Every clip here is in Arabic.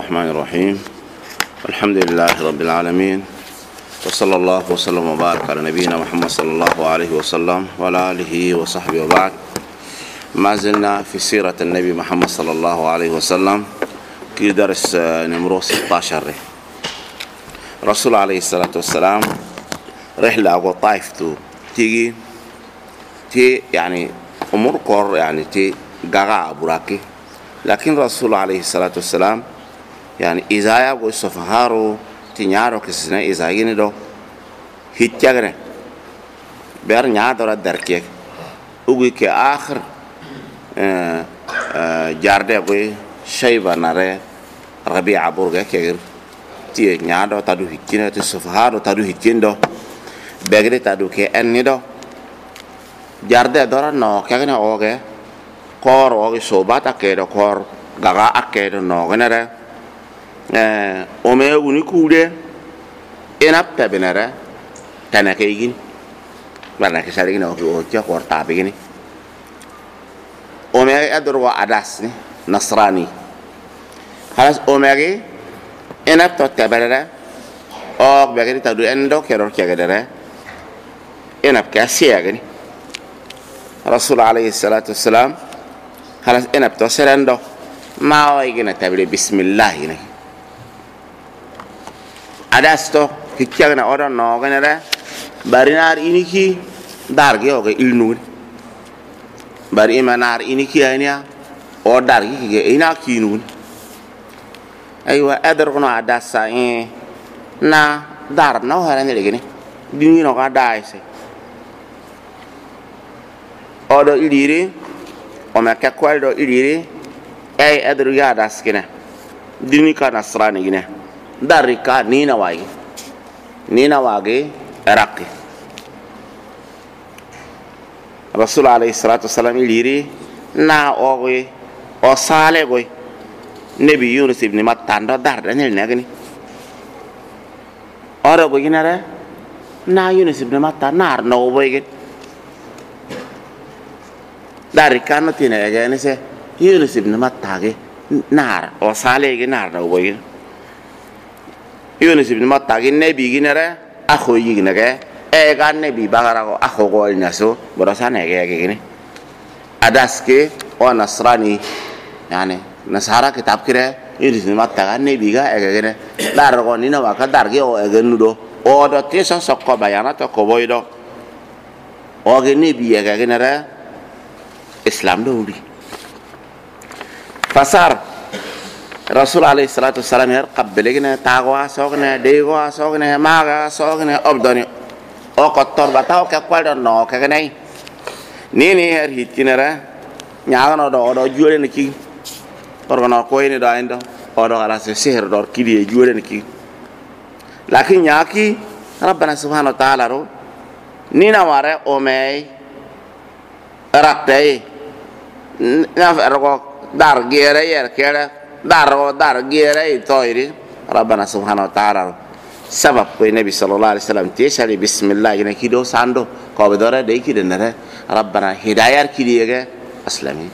الرحمن الرحيم. الحمد لله رب العالمين، وصلى الله وسلم وبارك على نبينا محمد صلى الله عليه وسلم وعلى آله وصحبه وبعد. ما زلنا في سيرة النبي محمد صلى الله عليه وسلم في درس نمرو 16. رسول عليه الصلاة والسلام رحلة أبو طائف تيجي يعني أمور قر يعني تي جاء براكي، لكن رسول عليه الصلاة والسلام يعني إذا يبغى السفهارو تنيارو كسنة إذا يجيني دو هيتجرن بير نيادورا دركيك وقولي كآخر جارده بوي شيبة ناره ربيع بورجا كير تي نيادو تادو هيتجينه تسفهارو تادو هيتجين دو بيجري تادو كأني دو jarde dora no kagene oge kor oge sobat akedo kor gaga akedo no genere o me uni kude enap tabenere tanake igin bana ke sari no o tia kor tabe gini o me adro adas ni nasrani halas o me enap to tabere o begeri tadu endo kero kagedere enap ka sia gini رسول عليه الصلاة والسلام خلاص أنا بتوصل عنده ما هو يجينا تبلي بسم الله هنا أداستو كيكنا أورا نوعنا ده بارينار إنيكي دارجي أوكي إلنون باري ما نار إنيكي أنيا أو دارجي كي إنا كينون أيوة أدركنا أداسا نا دار نو هراني لجني ديني نوكا دايسه odo iliri o ma ka kwaldo iliri ay adru ya daskina dini ka nasrani gine darika nina wage iraqi rasul alayhi salatu wasalam iliri na ogoy o sale goy nabi yunus ibn mattando dar danel nagani oro go ginare na yunus ibn matta nar no boyge dari kanu tina ya ni se Yunus ibn Matta ge nar o sale ge nar no boy Yunus ibn Matta ge nabi ge nare akho yi ge nage e ga nabi bagara ko akho go naso borasa ne ge ni adas ke o nasrani yani nasara kitab kire Yunus ibn Matta ga nabi ga e ge ne dar go ni na wa ka dar ge o e ge nudo o do tesa sokko bayana to ko boy do o ge nabi e ge nare Islam dulu. Fasar Rasul alaihi salatu wassalam her qabbelegna tagwa sogna degwa sogna maga sogna obdoni o kotor bataw ka kwaldo no ka ganai ni her hitkinara nyaano do juore niki orgono ko ini do endo odo ala se seher do kidi juore niki lakin nyaki rabbana subhanahu wa ta'ala ro ni na ware o mai raktai na ergo dar gere yer kere dar gere toiri rabbana subhanahu wa ta'ala sabab ko nabi sallallahu alaihi wasallam tisali bismillah ina kido sando ko be dore de kide nare rabbana hidayar kidiyege aslami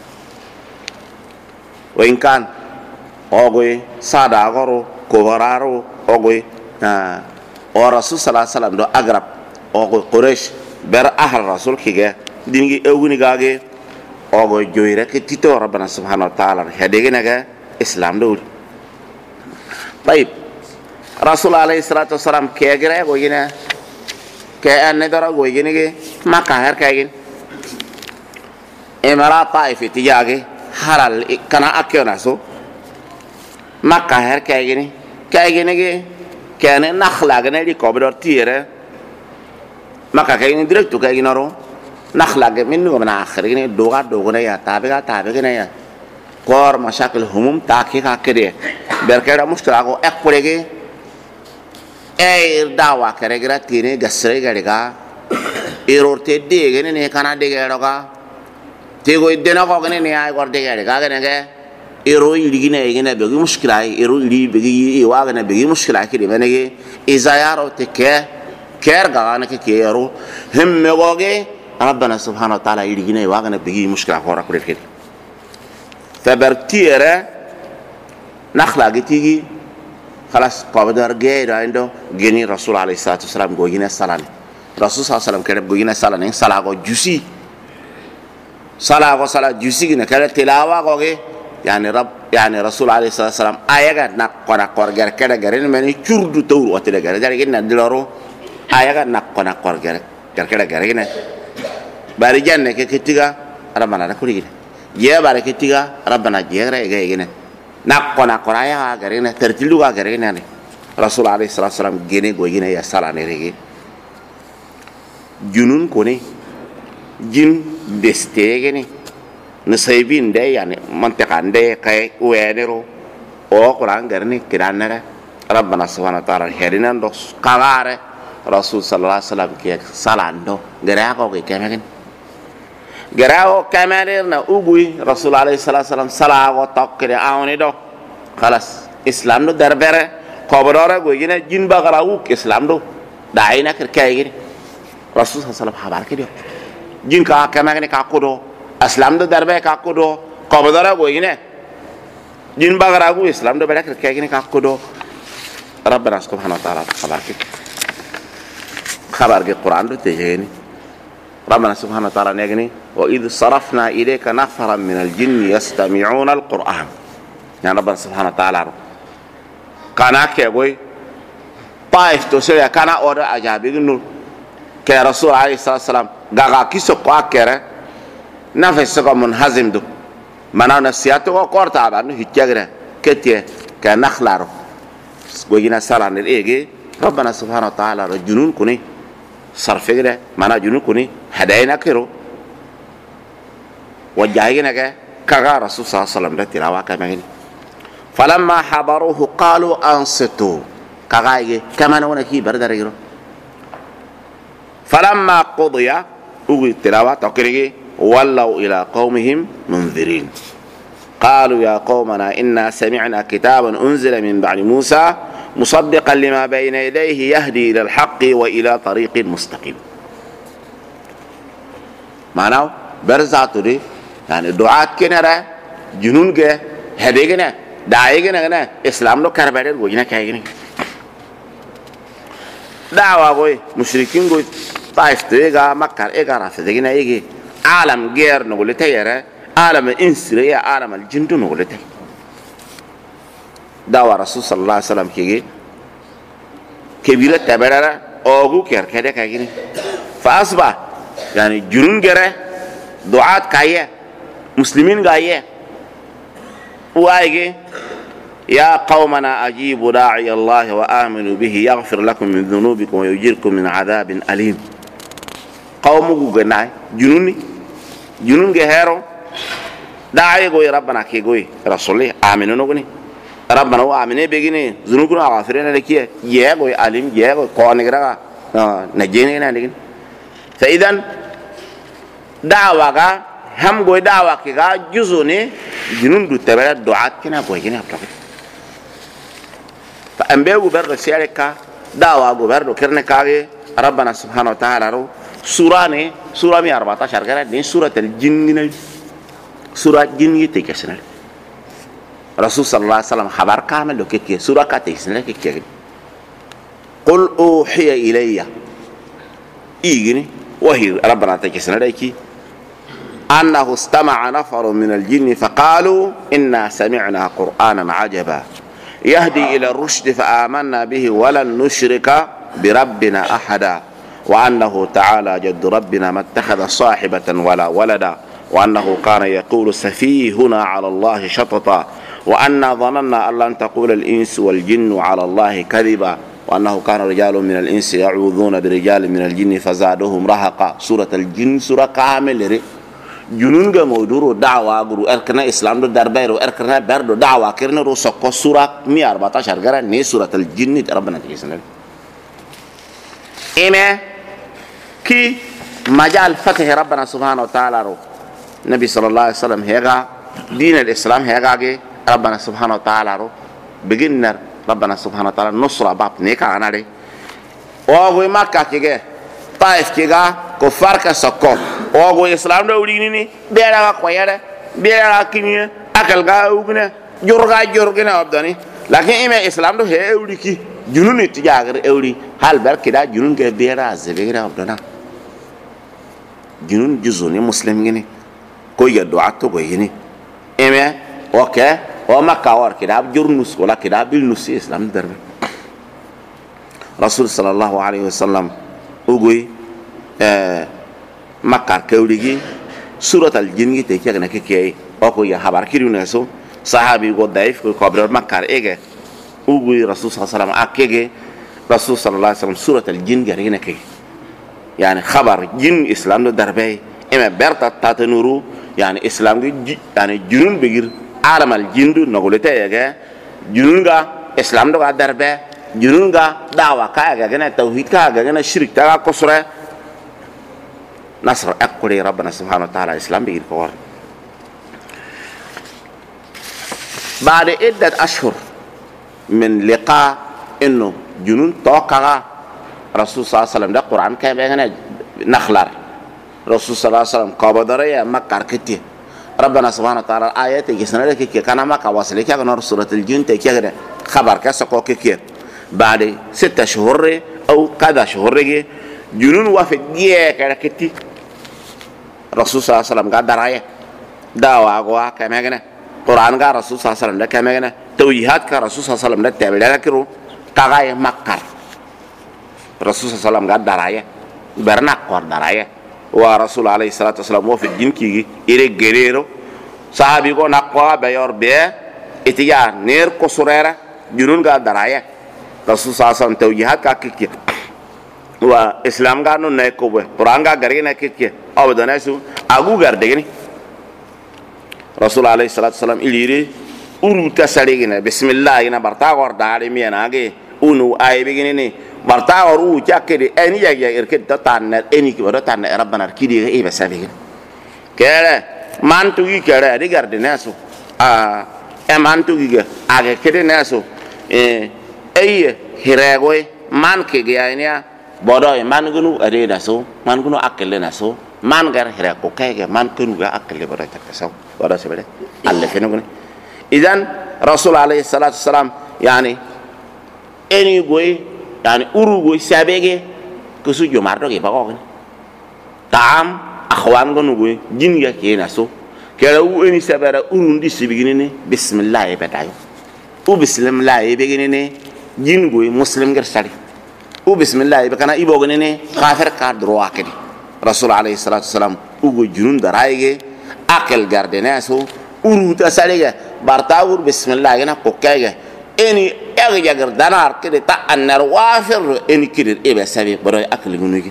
wa in kan ogoy sada goro ko wararo ogoy o rasul sallallahu alaihi wasallam do agrab ogoy quraish ber ahl rasul kige dingi ewuni gage ogo joyre ke tito rabbana subhanahu wa ta'ala hedege naga islam do bayib rasul alayhi salatu wasalam kegere go gina ke anne dara go gine ge makka her kagin emara taif tijage halal kana akyona so makka her kagin ge kene nakhla gane di ko bidor tiere makka kagin direct to kagin ro نخلق منه ومن آخر يعني دوغا يا تابعا يا كور مشاكل هموم تاكي كاكري بركة مشكلة أكو أكبرجي دعوة كرجرا تيني جسري كرجا إيرورتي دي كني نهكانا دي كرجا تيجو يدنا كوكني نهاي كوردي كرجا كني إيرو يلينا يجينا بيجي مشكلة إيرو يلي بيجي يواجهنا بيجي مشكلة كده مني إذا يارو تكه كرجا أنا كيرو هم مواجه ربنا سبحانه وتعالى يلقينا يواجهنا بيجي مشكلة خورا كل كده فبرتيرة nakhla gitigi khalas qabdar geedo indo geni rasul alayhi salatu wasalam go gina salane rasul sallallahu alaihi wasallam kere go gina salane sala go jusi sala jusi gina kala tilawa go ge yani rasul alayhi salatu wasalam ayaga nakona korger kede garin meni curdu tawru watede gare jare gina diloro ayaga nakona korger kede gare gina bari janne ke kitiga rabbana da kuri gina je bare kitiga rabbana jere ge gina nakona koraya gare gina tertilu ga gare gina ne rasul alayhi salatu wasalam gene go gina ya salane rege junun kone jin destege ni nasaibin de yani mantakan de kay wenero o quran garni kiranara rabbana subhanahu wa ta'ala herinan do kagare rasul sallallahu alaihi wasallam ke salando gara ko ke kemagen garao kamarna ugui rasul alayhi salatu wasalam salago tokkere awni do khalas islam do darbere kobodora go gina jin bagara uk islam do daina ker kaygi rasul sallallahu alaihi wasallam habar ke do jin ka kamagni ka kodo islam do darbe ka kodo kobodora go gina jin bagara uk islam do bere ker kaygi ka kodo rabbana subhanahu wa ta'ala khabar ke quran do tejeni ربنا سبحانه وتعالى نجني وإذ صرفنا إليك نفرا من الجن يستمعون القرآن يعني ربنا سبحانه وتعالى كان أكيد طائف تسوي كان أورا أجابي إنه كرسول عليه الصلاة والسلام دعا كيسو قاكرة نفسه منهزم دو منا نسياته وقارت على إنه هتجرا كتير كنخلارو وجينا سلام الإيجي ربنا سبحانه وتعالى رجلون كوني صرف كده منا جنون كوني هداينا كيرو وجاهينا كغا رسول صلى الله عليه وسلم ده تلاوة كمان فلما حضروه قالوا أنصتوا كغا كمان وانا كي برد رجلو فلما قضي أوغي تلاوة تقريجي ولوا إلى قومهم منذرين قالوا يا قومنا إنا سمعنا كتابا أنزل من بعد موسى مصدقا لما بين يديه يهدي إلى الحق وإلى طريق مستقيم معناه برزاتو دي يعني دعاء كنرا جنون كه هدي كنا داعي كنا إسلام لو كربلاء وجنا كايني دعوة كوي مشركين كوي طائف تيجا مكة إيجا رافض كنا إيجي عالم غير نقول تيارة عالم الإنس يا عالم الجن نقول تي دعوة رسول صلى الله عليه وسلم كي كبيرة تبرر أوغو كير كده كايني فأصبح يعني جنون غيره دعاء كايه مسلمين كايه وايجي يا قومنا أجيبوا داعي الله وآمنوا به يغفر لكم من ذنوبكم ويجيركم من عذاب أليم قومكم جناي جنون جهرو داعي قوي ربنا كي قوي رسولي آمنوا نقولي ربنا هو آمنه بيجيني ذنوبنا غافرين لكيه يا قوي أليم يا قوي قوانين كذا نجيني نادين فإذا دعوة هم قوي دعوة كذا جزوني جنون دتبرة دعاء كنا قوي كنا أبلغ فأنبياء قبر سيارك دعوة قبر كرنا كاغي ربنا سبحانه وتعالى رو سورة 14 كذا دين سورة الجن سورة الجن يتكسر رسول صلى الله عليه وسلم خبر كامل لو كي سورة كاتيسنا كي قل أوحي إلي إيجني وهي ربنا تكسر لكي أنه استمع نفر من الجن فقالوا إنا سمعنا قرآنا عجبا يهدي إلى الرشد فآمنا به ولن نشرك بربنا أحدا وأنه تعالى جد ربنا ما اتخذ صاحبة ولا ولدا وأنه كان يقول سفيهنا على الله شططا وأنا ظننا أن لن تقول الإنس والجن على الله كذبا وأنه كان رجال من الإنس يعوذون برجال من الجن فزادهم رهقا سورة الجن سورة كامل جنون مودورو دعوة غرو أركنا إسلام دو دربيرو أركنا بردو دعوة كرنا رو سكو سورة 114 غرا ني سورة الجن ربنا تجسنا إما كي مجال فتح ربنا سبحانه وتعالى رو النبي صلى الله عليه وسلم هيغا دين الإسلام هيغا ربنا سبحانه وتعالى رو بجنر ربنا سبحانه وتعالى نصرة باب نيكا أنا لي وأقول مكة كي طائف كيغا كفار كسكو اوغو اسلام دو ديني بيرا كويره بيرا كيني اكل غا اوغنا jorgina abdani lakin ime islam do he ewri ki junun ti jagar ewri hal barki da junun ge bera zebegira abdana junun juzuni muslim gini ko ya du'a to go yini ime okay o makka war kidab jurnus wala kidab bil nus islam darbe rasul sallallahu alaihi wasallam ugoy makka kewligi surat al jinn te kya na ke o ko ya habar kiru na so sahabi go daif ko kabrar makka ege ugoy rasul sallallahu alaihi wasallam akege rasul sallallahu alaihi wasallam surat al jinn gari na ke yani khabar jinn islam do darbe ime berta tatanuru yani islam gi yani junun begir alam al jindu nogolete yege junun ga islam do ga darbe junun ga dawa ka ga gana tauhid ka ga gana shirk ta ko sura nasr akuri rabbana subhanahu wa ta'ala islam begir ko war بعد عدة أشهر من لقاء إنه جنون توقع رسول صلى الله عليه وسلم ده قرآن كم يعني نخلر رسول صلى الله عليه وسلم قابضر يا مكة كتير ربنا سبحانه وتعالى آيات جسنا لك كي كان مكة وصل كي كان رسولة الجن تكير خبر كسقو كي بعد 6 شهور أو كذا شهور جنون وافد جيه كذا كتير رسول صلى الله عليه وسلم قال دراية دعوة أقوى كم يعني قرآن قال رسول صلى الله عليه وسلم ده كم يعني توجيهات كان رسول صلى الله عليه وسلم ده تعمل ده كيرو كعاية مكة رسول صلى الله عليه وسلم قال دراية برناق قر دراية ورسول عليه الصلاة والسلام وفي الدين كي إيرك جريرو صحابي كو نقوا بيور بيه إتيا نير كسريرة جنون قال دراية رسول صلى الله عليه وسلم توجيهات كاكيكي وإسلام قالوا نيكو بيه قرآن قال غرينا كيكي أو بدناسو أقو غرديني رسول عليه الصلاة والسلام إليري أورو تسالينا بسم الله إنا برتاغور داري مينا أجي أونو أي بيجيني برتاغور أو جاكدي أني جاي إركض تطانر أني كبر تطانر ربنا ركيدي إيه بس أبيجين كلا مان توجي كلا أدي غردي ناسو مان توجي أجي كده ناسو أي هراغوي مان كيجي أنيا بداي مان كنو أدي ناسو مان كنو أكل ناسو مان غير هراغو كيجي مان كنو غير أكل بداي تكسو بداي سبده الله كنو كني إذن رسول عليه الصلاة والسلام يعني أني قوي يعني أروقوي سابقة كسو جمارتو كي بقولين تام أخوان قنوقوي جنيا كي ناسو كلا أني سابقة أروندي سبيجيني بسم الله يبدأيو وبسم الله يبيجيني جنوقوي مسلم غير وبسم الله يبقى يبغوني كافر كادروا كده رسول عليه الصلاة والسلام أقول جنون درايجي أكل جاردناسو أروتا ساليجا بارتاور بسم الله ينا كوكايجا إني أرجع جردنار كده تا النار وافر إني كده إيه بسبب براي أكل جنوجي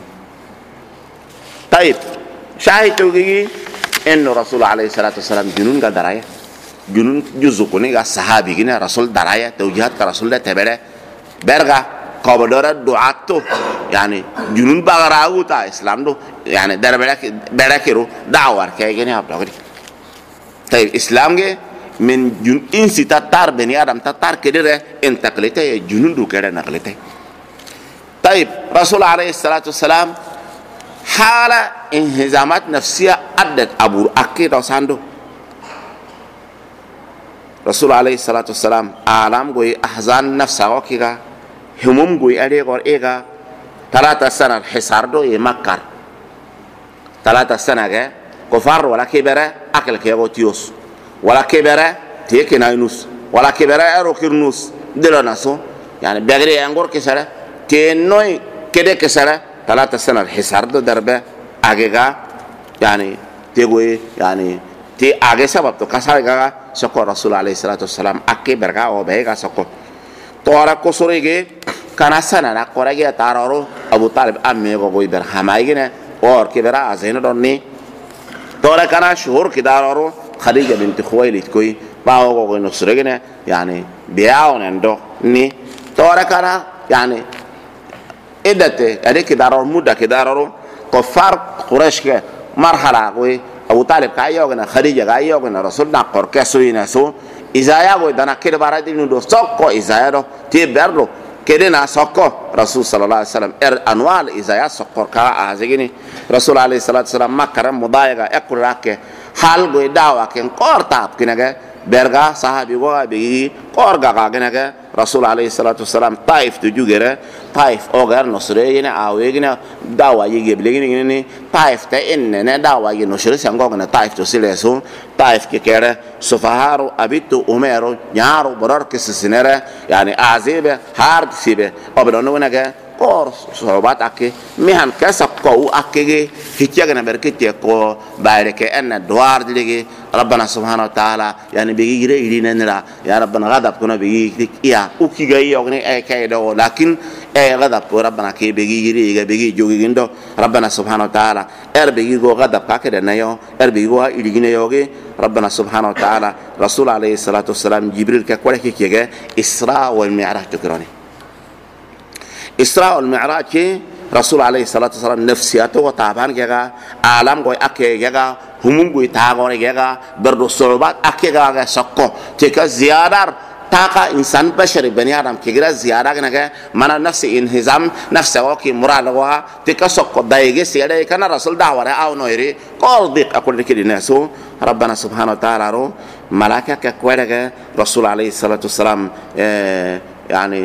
طيب شاهد توجي إنه رسول عليه الصلاة والسلام جنون قدرايا جنون جزء كوني صحابي كنا رسول درايا توجيهات كرسول ده تبرة برجع قابلورة دعاتو يعني جنون بعراو تا إسلام دو يعني در برا كيرو دعوار كأي هابلغري طيب إسلام جه من جن إنسي تطار بني آدم تطار كده انتقلته جنون دو كده نقلته طيب رسول عليه الصلاة والسلام حالة انهزامات نفسية أدت أبو أكيد وساندو رسول عليه الصلاة والسلام عالم قوي أحزان نفسه وكيغا هموم قوي أليغور إيغا 3 سنة حصار دو يمكر 3 سنة كفار ولا كبرة أكل كيغو تيوس ولا كبرة تيكي ناينوس ولا كبرة أروكيرنوس دلوناسو يعني بغري أنغور كسرة تينوي كده كسرة 3 سنة حصار دو دربة أجيغا يعني تيغوي يعني تي أجي سبب تو كسرة سكو رسول عليه الصلاة والسلام أكي برغا أو بيغا سكو تورا كسوريغي كان سنة نقوريغي تارورو أبو طالب أمي غوي برخمايغي اور كبرا أزين دوني تورا كان شهور كدارورو خديجة بنت خويلد كوي باو غوي نصريغي يعني بياو نندو ني تورا كان يعني إدته أديك دارور مدة كدارورو كفار قريش مرحلة كوي أبو طالب كايوغنا خديجة كايوغنا رسولنا قر كسوينا سو إزايا كوي دنا كده بارد نودو سوكو إزايا دو تيبرلو كدنا سوكو رسول صلى الله عليه وسلم أنوال إزايا سوكو كا أزيني رسول عليه الصلاة والسلام ما كرم مضايقة أكل راكه hal go dawa ken qorta kinaga berga sahabi go be qorga ga kinaga rasul alayhi salatu wassalam taif tu jugere taif ogar nosre yene awegina dawa yige blegini ni taif ta enne ne dawa yige nosre sango na taif to sileso taif ke kere sufaharu abitu umero nyaro borar ke sinere yani azibe hard sibe obrono naga kor sobat ake mihan kasa ko akege hitiaga na berkete ko bareke en دوار دليغي ربنا سبحانه وتعالى يعني بيجي يرينا يا ربنا غضب كنا بيجي يا اوكي جاي يغني اي كايدو لكن اي غضب ربنا كي بيجي يريغا بيجي جوغي غندو ربنا سبحانه وتعالى ار بيجي غو غضب كاكده نيو ار بيجي غو يريغنا يوغي ربنا سبحانه وتعالى رسول عليه الصلاه والسلام جبريل كقوله كيكه اسراء والمعراج تكروني اسراء والمعراج رسول عليه الصلاه والسلام نفسياته وتعبان كيغا عالم غو اكيغا همم غو تاغون كيغا بردو صعوبات اكيغا سكو تك زيادار تاقا انسان بشري بني ادم كيغرا زياده كنغا من نفس انهزام نفس اوكي مرالوا تك سكو دايغي سيده كان رسول دعوه او نويري قول ضيق اقول لك الناس ربنا سبحانه وتعالى رو ملائكه كويرغا رسول عليه الصلاه والسلام يعني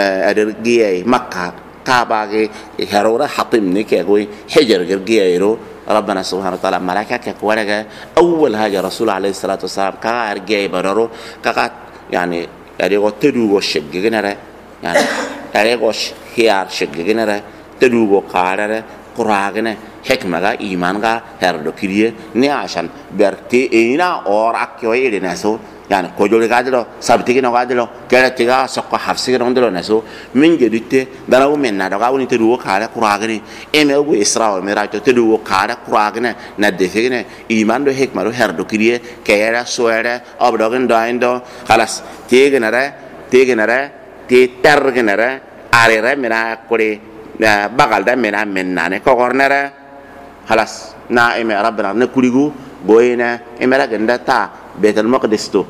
ادرجي مكه كاباغي هرورا حطم نيكوي حجر غرغيرو ربنا سبحانه وتعالى ملائكه كورغا اول حاجه رسول عليه الصلاه والسلام كارجي بررو كا يعني اريغو تدوغو شغغنره يعني اريغو هيار شغغنره تدوغو قارره قراغنه حكمه ايمانغا هردو كريه ني عشان برتي اينا اور اكيوي لناسو يعني كوجولي قادلو سابتيكي نو قادلو كالتيغا سوكو حفسيكي نوندلو نسو من جديدتي دانو من نادو قاوني تدوو كارا قراغني ايمي اوغو اسراء والمعراج تدوو كارا قراغني ندفيكي ايمان دو حكمة دو هردو كريه كيرا سويرا ابدوغن دايندو خلاص تيغي نرى تيترغي نرى عريرا منا كوري بغل دا منا مناني كوغور نرى خلاص نا ايمي ربنا نكوريغو بوينا ايمي راغندا تا بيت المقدس تو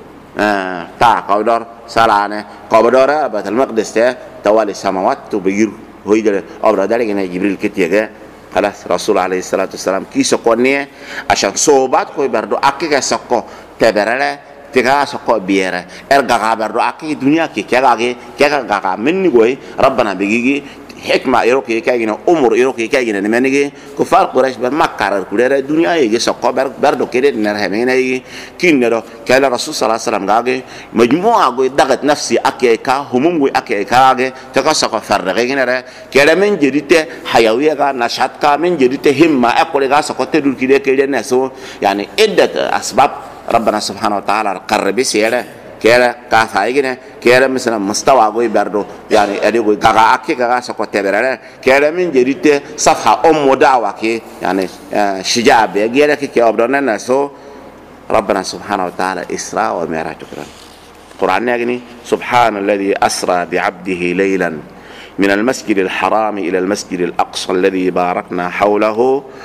تا قودر سالانه قودر بيت المقدس توالي السماوات تو بير هويدل ابرا دارينا جبريل كتيغا خلاص رسول عليه الصلاه والسلام كيسو كونيه عشان صوبات كوي بردو اكيكا سكو تبرله تيغا سكو بيره ارغا بردو اكي دنيا كي كيغا مني غوي ربنا بيجي حكمة إيروكي كايجنا أمور إيروكي كايجنا نمنيجي كفار قريش بمكر الكلية الدنيا يجي سقى بردو كده نرهمين يجي كين نرو كلا رسول صلى الله عليه وسلم قاعد مجموعة قوي ضغط نفسي أكيكا هموم قوي أكيكا تكسر فرغين نرى كلا من جديد حيوية كا نشاط كا من جديد همة أقول كا سقى تدور كده نسو يعني عدة أسباب ربنا سبحانه وتعالى قرب سيره كلا كافايجنا كلا مثلا مستوى قوي بردو يعني أديكو كاغا أكي كاغا سكوت تبرر كلا من جديد صفحة دعوة كي يعني شجاع بيجيلك كي أبدونا نسو ربنا سبحانه وتعالى إسراء ومعراج القرآن يعني سبحان الذي أسرى بعبده ليلا من المسجد الحرام إلى المسجد الأقصى الذي باركنا حوله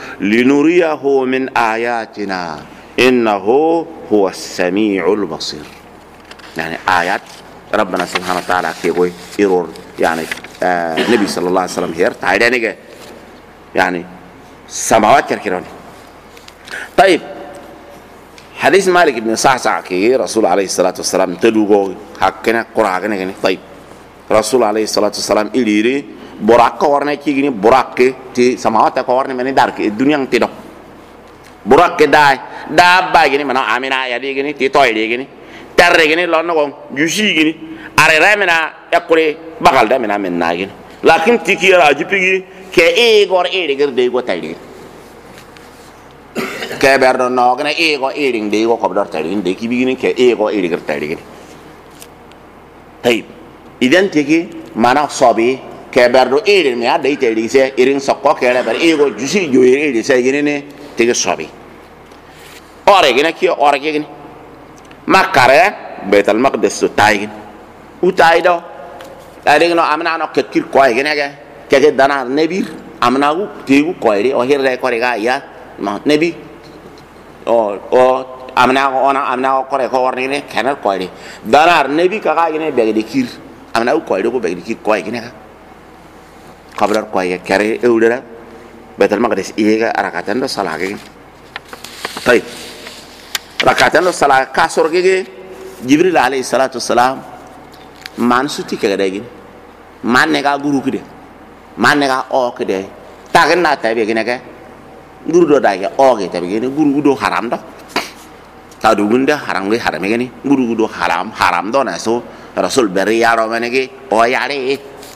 لنريه من آياتنا إنه هو السميع البصير يعني آيات ربنا سبحانه وتعالى كيقول إيرور يعني النبي صلى الله عليه وسلم هير تعالى يعني سماوات كركروني. طيب حديث مالك بن صعصع كي رسول عليه الصلاة والسلام تدوغو حقنا قرآن يعني. طيب رسول عليه الصلاة والسلام إليري براك كورنا كي جني براك تي سماوات كورنا من دارك الدنيا تدو براك دا باجني منا آمنا يا دي جني تي توي دي جني ترغني لون كون جوشيغني اريرامنا يقري بغال دا منا من ناغين لكن تيكي راجبي كي اي غور اي دغر دي غو تايدي كي بردو نوغنا اي غو اي دي غو كوبدور تايدي دي كي بيغني كي اي غو اي دغر تايدي. طيب اذا تيكي مانا صبي كي بردو اي دي ميا دي تايدي سي ايرين سوكو كي لا بر اي غو جوشي جو اي دي سي غيني تيكي صبي اوريغنا كي اوريغني مكة بيت المقدس تايجن وتايدو أرينا أمنا أنا كتير كوي كناجا كذا دانا نبي أمنا هو تيجو كويري أو هير لا كوريجا يا ما نبي أو أمنا هو كوري كورني كنار كويري دانا نبي كذا كناجا بيجي كير أمنا هو كويري كو بيجي كير كوي كناجا قبل كوي كاري أولرا بيت المقدس إيجا أركاتن ده صلاة كين. طيب rakatan sala kasor gege jibril alayhi salatu wassalam man suti ke dagi man ne ga guru kide man ne ga o kide tagen na tabe gene ke guru do dagi o ge tabe gene guru do haram do ta do gunda haram ge haram gene guru do haram do na so rasul bari yaro manege o yare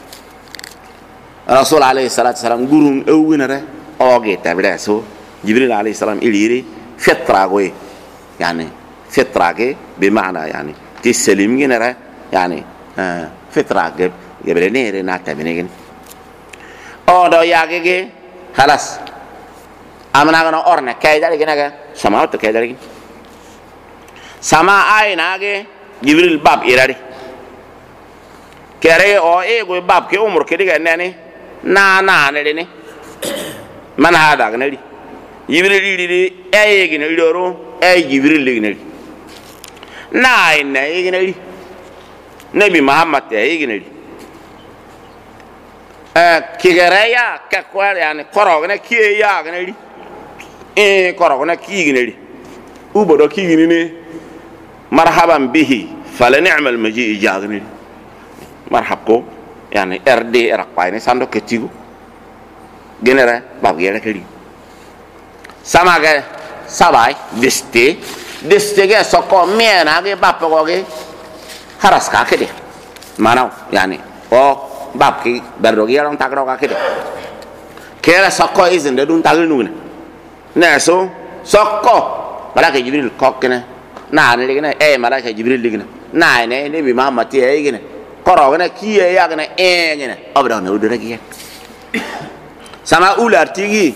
rasul alayhi salatu wassalam guru ewinare o ge tabe so jibril alayhi salam iliri fitra goy يعني فطرة بمعنى يعني تسلم جنرا يعني فطرة قبلني رناتا بنيجن أو ده ياجي خلاص أمنا كنا أورنا كيدا لكنا سماوت كيدا لكن سما أي ناجي جبريل باب إيرادي كره أو إيه باب كي عمر كده كنني نا نريني من هذا كنادي جبريل يدي أي كنادي دورو أي جبريل كنادي ناين أي كنادي نبي محمد أي كنادي كيغريا كقول يعني كورونا كيا كنادي كورونا كي كنادي وبدو كي كنادي مرحبا به فلنعم المجيء جاء كنادي مرحبكم يعني أردي أرقبيني ساندو كتيجو جنرا بابجيرا كدي سامعك سباي دستي كه سكو مينا كه بابكو كه خلاص كده مانو يعني او بابكي بردوغي لون تاكرو كده كيلا سكو إذن دون تاكل نونا ناسو سكو ملاك جبريل كوكنا نان لكنا ملاك جبريل لكنا نان نبي محمد تي كنا كروغنا كي يا كنا كنا ابدا نودرا كي سما اولار تيجي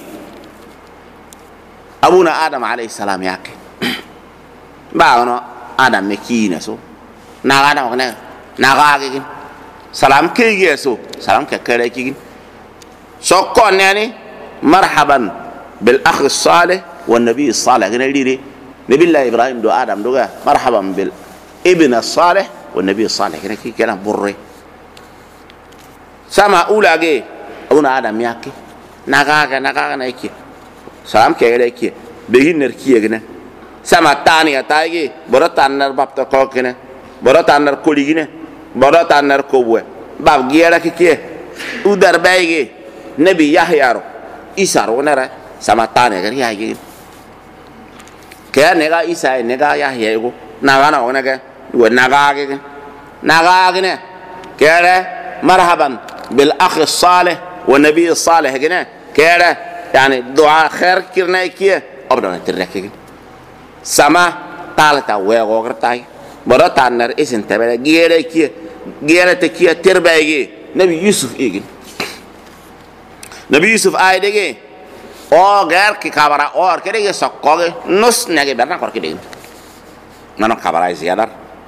أبونا آدم عليه السلام ياك باونا آدم مكينة سو ناغانا وكنا ناغاكين سلام كيجي سو سلام كيكيكين سوكون يعني مرحبا بالأخ الصالح والنبي الصالح كنا يديري نبي الله إبراهيم دو آدم دوغا مرحبا بالابن الصالح والنبي الصالح كنا كي كلام بري سما أولا جي أبونا آدم ياك ناغاكا نايكي سلام كيغدا كي بيجي نركي كنا سما تاني اتايجي برات نر باب تو كنا برات نر كولي كنا برات نر كوبو باب غيرا كي ودر بايجي نبي يحيى رو إسارو نرا سما تاني كري هايجي كيا نيغا إساي نيغا يحيى يغو ناغانا ونغا وناغاغي ناغاغي كيا مرحبا بالاخ الصالح والنبي الصالح كنا كيا يعني دعاء خير كرنا كيه أبدا نتركه سما تالتا ويغوغرتاي برات النار إسن تبلا غيره كيه غيره تكيه تربايجي نبي يوسف إيجي نبي يوسف آيدي أو غير كي كبارا أو كده سكوغي نص نجي برنا كور كده نانو كبارا زيادة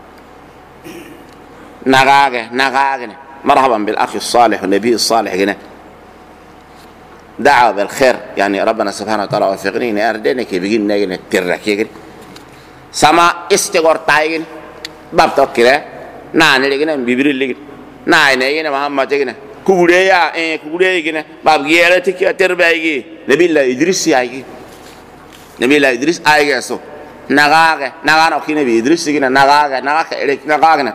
نغاغ مرحبا بالأخ الصالح والنبي الصالح هنا دعوة بالخير يعني ربنا سبحانه وتعالى وفقني إن أردني كي بيجي نيجي نتركيه سما استغفر تايجين باب توكله نان ليجنا بيبري ليجنا نان ليجنا محمد ليجنا كوريا كوريا ليجنا باب غيره تكي تربايجي نبي الله إدريس يايجي نبي الله إدريس آيجي سو نغانا وكي نبي إدريس ليجنا نغانا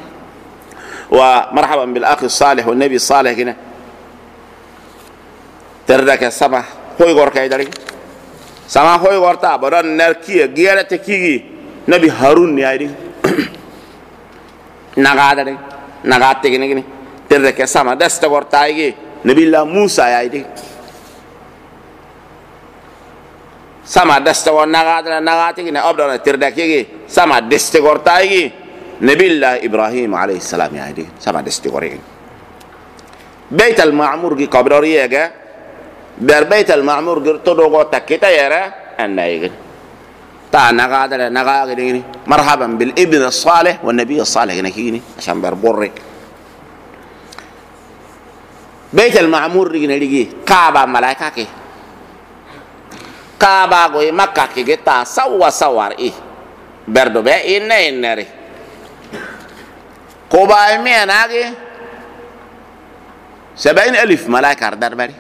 ومرحبا بالأخ الصالح والنبي الصالح ليجنا تردك سما هوي غور كاي داري سما هوي غورتا بدون نركي غيره تكيغي نبي هارون يايدي نغادري نغاتي غني تردك سما دست غورتا يجي نبي الله موسى يايدي سما دست غور نغاتي غني ابدون تردك يجي سما دست غورتا يجي نبي الله ابراهيم عليه السلام يايدي سما دست غوري بيت المعمور كي قبروريه بربيت المعمور تدوغو تكيتا يرى النايغن تا نغادر مرحبا بالابن الصالح والنبي الصالح نكيني عشان بربوري بيت المعمور رجي كعبة ملائكة كي كعبة غوي مكة كي تا سوا سوار بردو بي إنري كوبا ميناغي 70,000 ملائكة درباري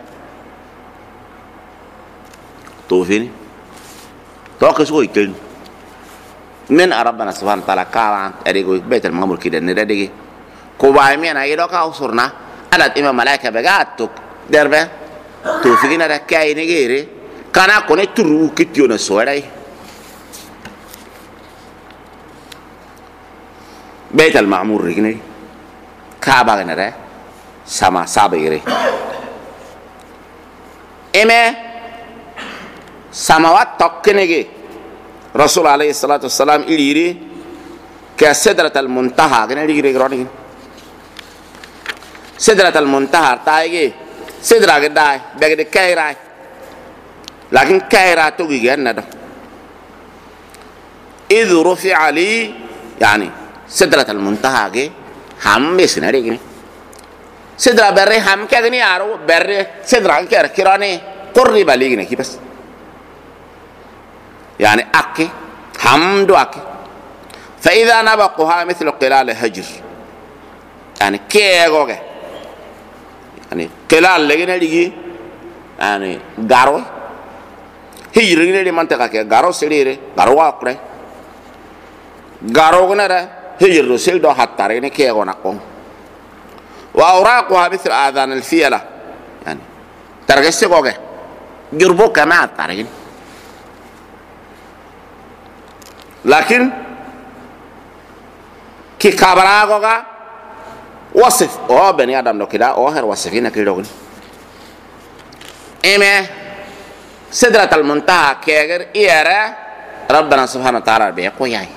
توفيني توقع سوي كن من ربنا سبحانه وتعالى كاران اريغو بيت المامور كده نددغي كو باي مينا يدوكا وصرنا على الامام ملائكه بغاتك دربه تو فينا ركاي نيغيري كانا كوني ترو كيتيو نسوراي بيت المعمور رجني كعبه غنره سما سابيري ايمه سماوات توكنيغي رسول عليه الصلاة والسلام إليري كسدرة المنتهى كنا نيجي روني سدرة المنتهى تايجي سدرة كداي بعد كايراي لكن كايرا توجي جنة إذ رفع لي يعني سدرة المنتهى كي هم بس نريجني سدرة بري هم كأني أرو بري سدرة كيراني قرّي باليجني كي بس يعني أكي حمد أكي فإذا نبقها مثل قلال هجر يعني كيغوغ يعني قلال لغينا لغي يعني غارو هجر لغينا منطقة كي غارو سريري غارو أقري غارو غنرا هجر رسل دو حتى رغينا كيغو نقوم وأوراقها مثل آذان الفيلة يعني ترغسي غوغ جربو كما حتى رغينا لكن كي كابراغوغا وصف او بني ادم لو كده او هر وصفين كده ايمه سدرة المنتهى كيغر ايرا ربنا سبحانه وتعالى بيقو ياي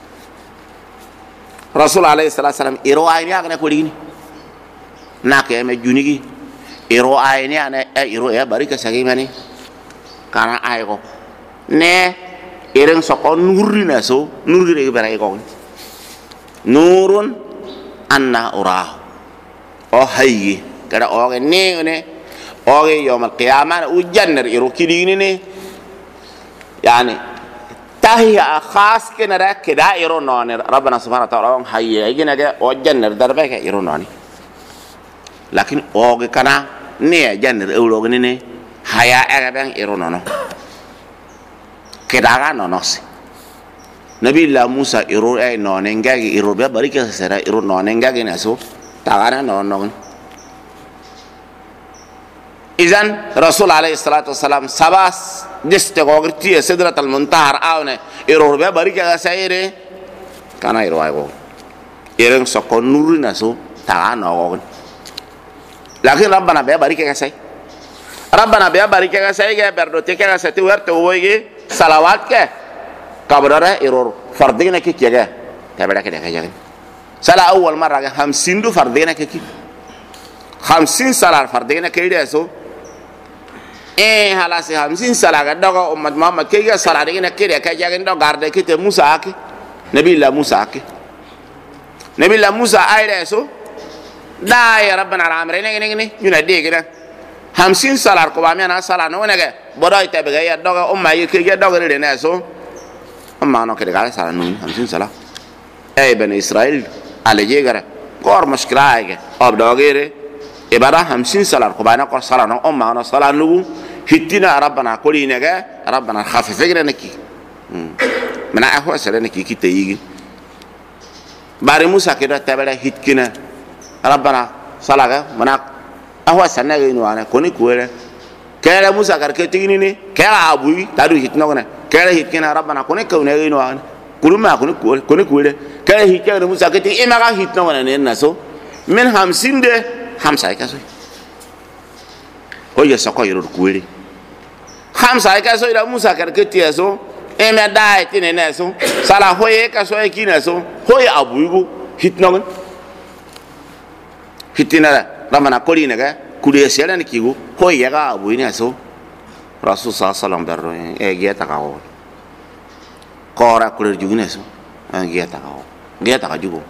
رسول عليه الصلاه والسلام ايرو ايني اغنا كوديني ناكي ام جونيغي ايرو ايني انا ايرو يا باريكا ساغيماني كان ايغو ني إيرن سقون نورنا سو نور ري براي كون نورون أنا أراه أو هاي كذا أو غني أو يوم القيامة وجنر إيرو كديني يعني تهي خاص كنا كذا إيرو ناني ربنا سبحانه وتعالى هاي يجينا كذا أو جنر دربك إيرو ناني لكن أو كنا نيا جنر أولو غني هيا أغبان إيرو نانو كداغا نونوس نبي الله موسى إيرو أي نونينغاغي إيرو بيا بريكة سرا إيرو نونينغاغي ناسو تاغانا نونون إذن رسول عليه الصلاة والسلام سباس دستغوغرتي سدرة المنتهى آونه إيرو بيا بريكة سايري كان إيرو أيغو إيرو سكون نور ناسو تاغانا نونون لكن ربنا بيا بريكة ساي ربنا بيا بريكة ساي بردوتي كا ساتي ورتو ويغي salawat ke kabarara error fardina ke kiaga tabada ke dekha sala awal marra 50 du fardina ke 50 salar fardina ke ide so halasi 50 sala ga dogo ummat muhammad ke ga sala dina ke de ka jaga ndo garde ke te musa ake nabi la musa ayre so da ya rabbana al-amri ne nyuna de gida 50 salar ko ba mi ana sala no nege bodoy tabe ga ya doga umma yike ya doga re ne so umma no ke ga sala no 50 sala ay bani israel ale je gara kor mushkila ay ob dogere ibara 50 salar ko ba na ko sala no umma no sala nu hitina rabbana ko li nege rabbana khafifegre neki mana ahwa sala neki kitayigi bari musa ke do tabe hitkina rabbana sala ga mana ahwa sanna ga ino ana koni kuere kala musa karke tigini ni kala abui tadu hitno kana kala hitkina rabbana koni kauna ga ino ana kuluma koni kuere kala hitkina musa ke tigi imaga hitno kana ne naso min 50 de 50 ka so hoye sako yoro kuere 50 ka so ila musa karke tiaso eme dai tine naso sala hoye ka so ekina so hoye abui go hitno kana hitina ramana koli naga kuliya sela ni kigu ho yaga abuini aso rasul sallallahu alaihi wasallam berro giata kawo kora kulir jugine so giata ka jugo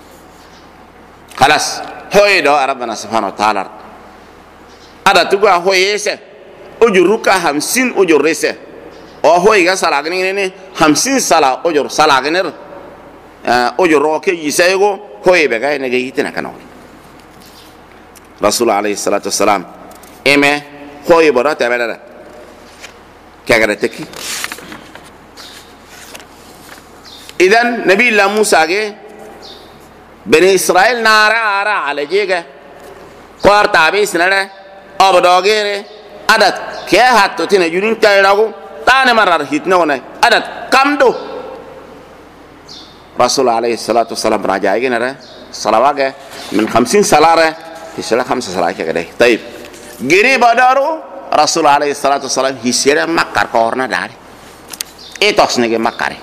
خلاص هو يدو ربنا سبحانه وتعالى ada tuga ho yese ojuruka 50 ojur rese o ho yiga sala gni ne 50 sala ojur sala gni ojur roke yisego ho yebe ga ne ga yitina kana رسول عليه الصلاة والسلام إما هو يبرأ تبلده كأجرتكي idan nabi la musa ge bani israel nara ara ala jega kwarta be sinare abdogere adat ke hatto tina junin tayrago tane marar hitna wona adat kamdo rasul alayhi salatu wassalam raja ge nare salawage min 50 salare hisra 5 salake gede tayib gini badaru rasul alayhi salatu wassalam hisira makkar korna dari etos nege makkare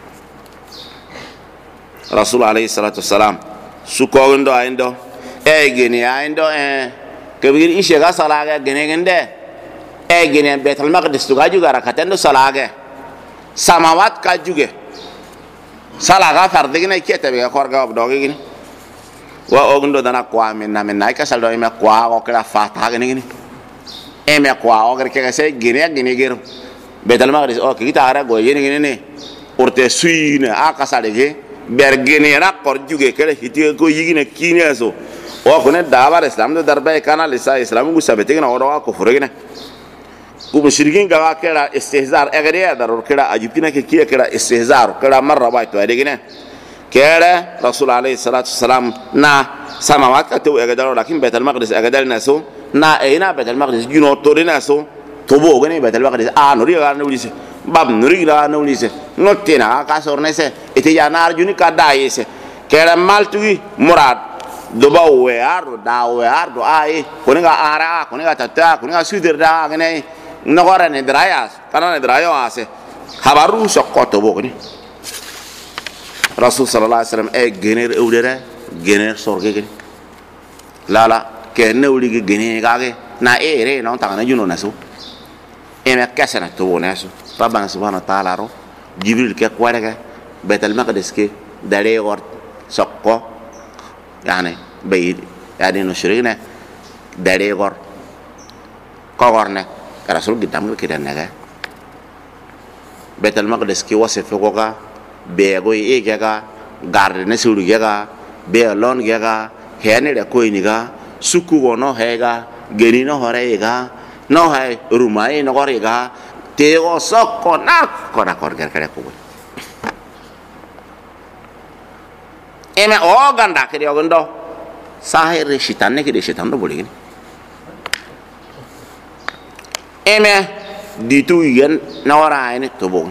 rasul alayhi salatu wassalam sukondo aindo gini aindo kebir ishe ga salage gene gende gini betul maqdis tuga juga rakatendo salage samawat ka juga salaga fardigina kete be korga obdoge gini wa ogundo dana kwa minna ka saldo ime kwa o kala fata gini eme kwa o ke se gini gero betul maqdis o kita ara go yini ne urte suine aka salege bergene na kor juga kala hiti ko yigine kine so o kone dabar islam do darbe kana lisa islam gu sabete na oro ko furegina ku mushrikin ga kala istihzar egere darur kala ajibina ke kiya kala istihzar kala marra ba to adegina kala rasul alayhi salatu wassalam na samawat ka to egedaro lakin betul maqdis egedal naso na ina betul maqdis juno to naso to bo gane betul maqdis nuri ga no lise bab nuri ga no lise notina ka sornese ite ya nar juni ka daise kala maltugi murad do ba wear do ai kuninga ara kuninga tata kuninga sudir da gane nagora ne drayas kana ne drayo ase habaru sokoto bo ni rasul sallallahu alaihi wasallam gener eudere gener sorge gene lala kenne uli gene gage na ere non ta na juno nasu me kasana to nasu rabbana subhanahu wa ta'ala ro jibril ke kwarega betel maqdis ke dare gor sokko yani bayid yani nushrina dare gor ko gorne rasul gidam ke danaga betel maqdis ke wasefe ko ga be go e ga garde ne suru ga be lon ga hene de ko iniga suku wono hega geni no hore ga no hay rumai no gore ga te go sokko na ko na kor ger kare ko eme o ganda ke de gondo sahir shitan ne ke de shitan do boli eme ditu yen na wara ni to bo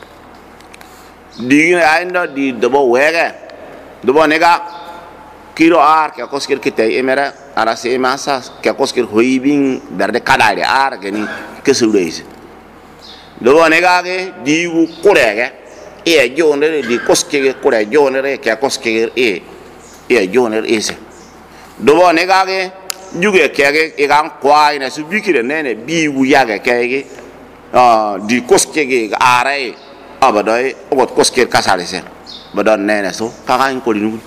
di aindo di dobo wege dobo nega kiro ar ke koskir kite emera ara se masa ke koskir hoibing berde kadare ar geni kesureis dobo nega ge di u kurege e jonere di koskir kure jonere ke koskir e jonere ese dobo nega ge juge kege e gan kwai na subikire nene bi u yage kege di koskir are abadoy ogot kosker kasale sen badon nene so kagan ko dinu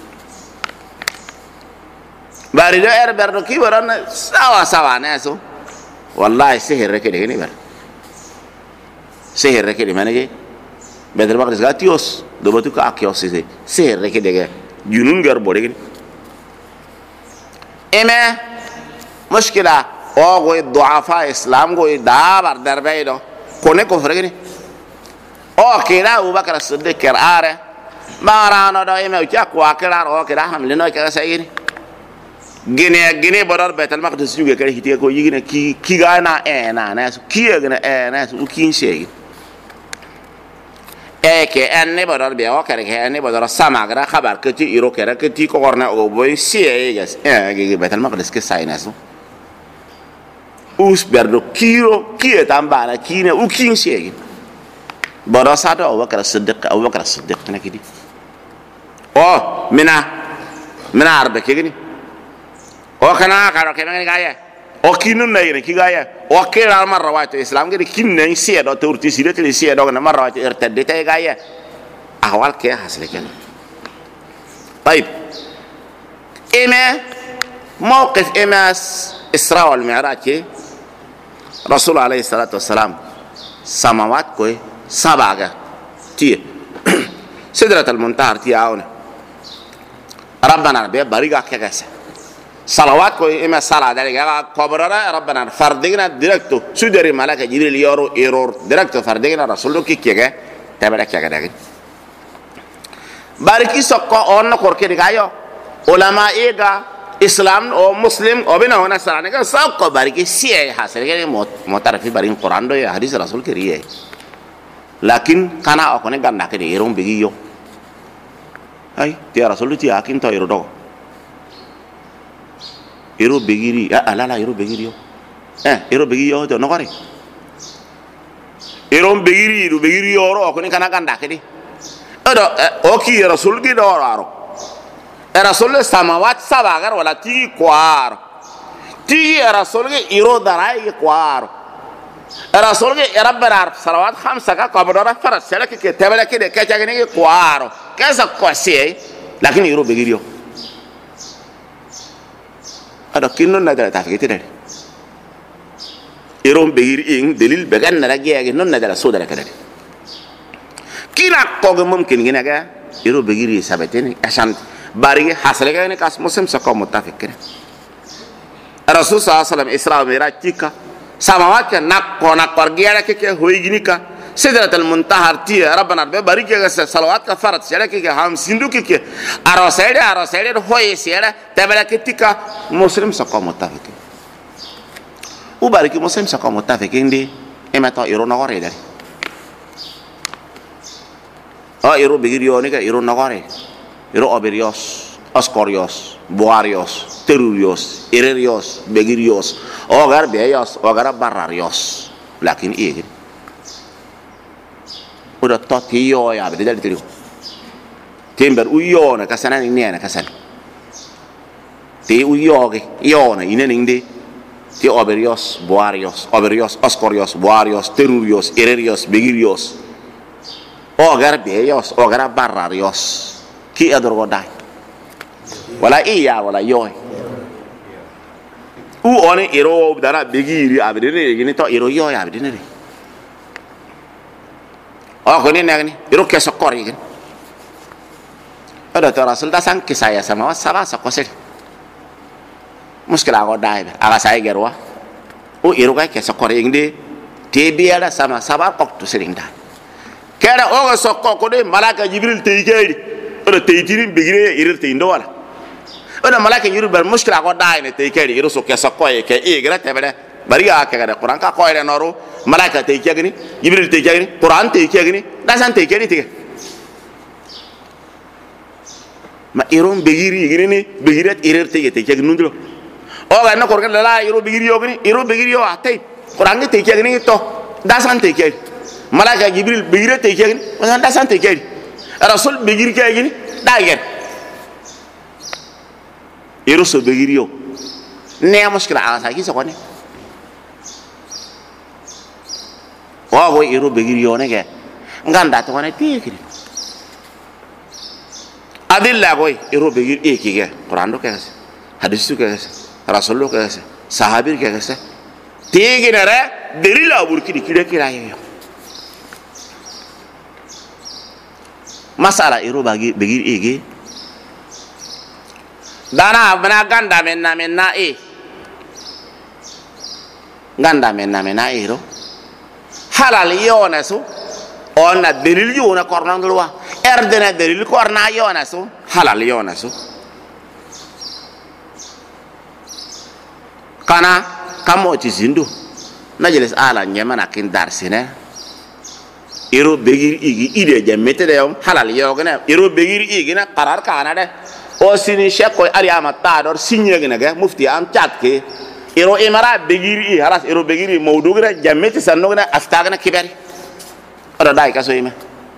bari do berdo ki baran sawa ne so wallahi sihir reke de ni bar sihir reke de manege bedel bagis gatios do batu ka akios sihir reke de junun gar bode eme mushkila o go duafa islam go dabar darbe do kone ko fregeni o kira Abu Bakar Siddiq kerare marano do ime uja kwa kira o kira hamle no kira sayini gine bodor betel maqdis juga kare hitiye ko yigine ki gana na su ki gane na su kin shegi ke enne bodor be o kare ke enne bodor samagra khabar ke ti iro kare ke ti ko gorna o boy sie gas ge betel maqdis ke sayina su us berdo kiro ki tambana kine u kin shegi bodo sado Abu Bakar Siddiq na kidi o mina arbe kigini o kana karo kemeng gaye o kinun na yene ki gaye o kira marra wa to islam gidi kinne si do turti si de si do na marra wa to irtadde tay gaye ahwal ke hasle ken طيب موقف اسراء والمعراج رسول عليه الصلاه والسلام سماوات كوي سبعة تي سدرة المنتهى تي عونه ربنا باريغا كاسه صلوات كوي اما صلاه دالغا كبرنا ربنا فردنا ديركتو سودري ملائكه جبريل يورو ايرور ديركتو فردنا رسول كي كيغا تبارك يا غداغي bariki sokko on ko ke diga yo ulama ega islam o muslim o bina wana sarane ka sokko bariki siye hasere ke mo tarafi barin quran do ya hadis rasul ke riye lakin kana o ko ne ganda ke de ron bigi yo ay ti rasul ti akin to iro do iro begiri ala iro begiri yo iro begiri yo to no gore iro begiri yo ro ko ne kana ganda ke de odo o ki rasul gi do ro rasul samawat sabagar wala ti kwar ti rasul gi iro darai kwar rasul gi rabbana salawat khamsa ka qabdara faras sala ke tabala ke de ka jagni gi kwar kasa kwase lakin iro begiri yo ada kinno na da tafiti de iro begiri ing dalil began na ragi non na da so da ka de kina ko mumkin gina ga iro begiri sabateni asan bari hasale ga ne kas muslim sako mutafikkir rasul sallallahu alaihi wasallam isra miraj tika samawat ke nak korgiara ke hoy gini ka sidratul muntaha ti rabbana be bari ke salawat ka farat sele ke ham sindu ke arosede hoy sele tabala ke tika muslim sako mutafikkir u bari ke muslim sako mutafikkir ndi emato iro na gore dari iro begiri yo ne ka iro na gore iro oberios oskorios boarios terurios ererios begirios ogar beyos ogar barrarios lakin iya udah toti yo ya beda dari tadi timber uyo na kasana ni na kasana ti uyo ke yo na ine ning di ti oberios oskorios boarios terurios ererios begirios ogar beyos ogar barrarios ki ador godai wala iya wala yoy u one iro dara begiri abdene gini to iro yoy abdene ko ni nagni iro ke sokor yi ada to rasul da sang kisaya sama wasaba sakosel muskila godai aga sai gerwa u iro ka ke sokor yi ndi te biala sama sabar kok to selinda kera o sokko ko de malaka jibril te yigeri oda teytiri begire irir te indo wala oda malaka yuru bar mushkila ko dai ne te keri iru so ke sakko e ke e gra te bele bari ga ke ga quran ka ko ere noru malaka te kegni jibril te kegni quran te kegni dasan te keri te ma iron begiri igini begiret irir te kegni nundro o ga no ko ga la iru begiri yogni iru begiri yo atay quran te kegni to dasan te keri malaka jibril begire te kegni dasan te keri rasul begiri kay gini dagen iro so begiri yo ne muskila asa ki so kone wa iro begiri yo ne ke nganda to kone ti kiri adilla goy iro begiri e ki ke quran do ke hadis do ke rasul do ke sahabir ke ti gina re derila burki dikire kira yo masala iro bagi begir igi dana bana ganda menna iro halal yona su ona delil yona korna ngulwa erdena delil korna yona su halal yona su kana kamo ci zindu najeles ala nyama nakin darsine iro begir igi ide jamete de halal yogna iro begir igi na qarar kana de o sini shekko ari amata dor sinye gna ga mufti am chatke iro imara begir i halas iro begir mawdugra jamete sanogna aftagna kibari ada dai kaso ime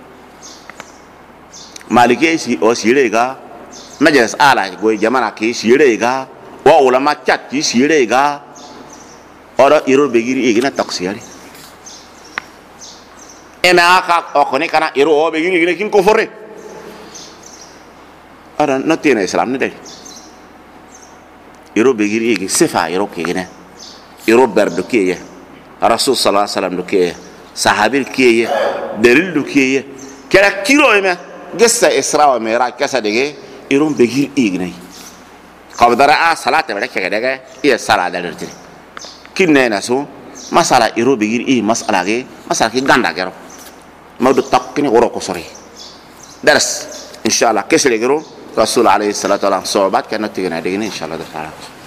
malike si o sire ga najas ala go jamana ki sire ga wa ulama chat ki sire ga oro iro begir igi na taksiyari ena aka okone kana iro o begini gini kin kufure ara no tiene islam ne de iro begiri igi sifa iro kigene iro berdo kiye rasul sallallahu alaihi wasallam do kiye sahabil kiye delil do kiye kera kilo ime gessa isra wa miraj kasa dege iro begiri igi ne qabdara a salata bele kege dege iya sala dalirti kinne na so masala iro begiri i masala ge masala ki ganda gero mawdu tak kini oro ko sori dars inshallah kesle gero rasul alayhi salatu wasallam sobat kan tigana degni inshallah da